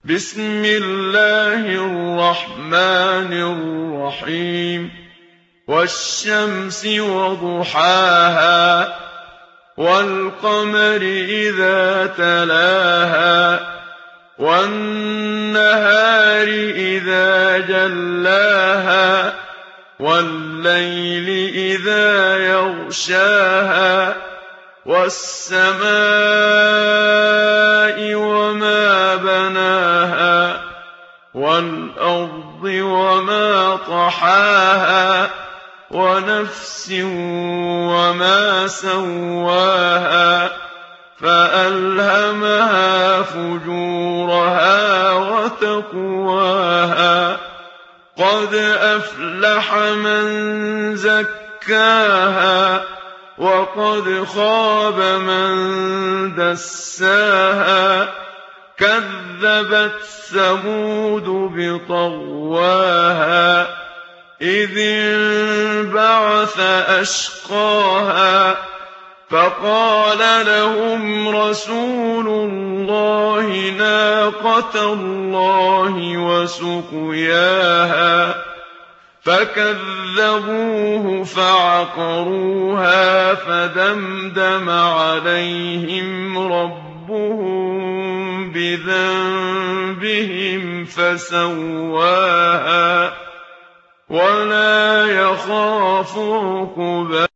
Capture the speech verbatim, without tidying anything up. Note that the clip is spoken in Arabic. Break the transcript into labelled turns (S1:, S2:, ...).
S1: بسم الله الرحمن الرحيم والشمس وضحاها والقمر إذا تلاها والنهار إذا جلاها والليل إذا يغشاها والسماء وما بناها والأرض وما طحاها ونفس وما سواها فألهمها فجورها وتقواها قد أفلح من زكاها وقد خاب من دساها كذبت ثمود بطغواها إذ انبعث أشقاها فقال لهم رسول الله ناقة الله وسقياها فكذبوه فعقروها فدمدم عليهم ربهم بذنبهم فسواها ولا يخاف عقباها.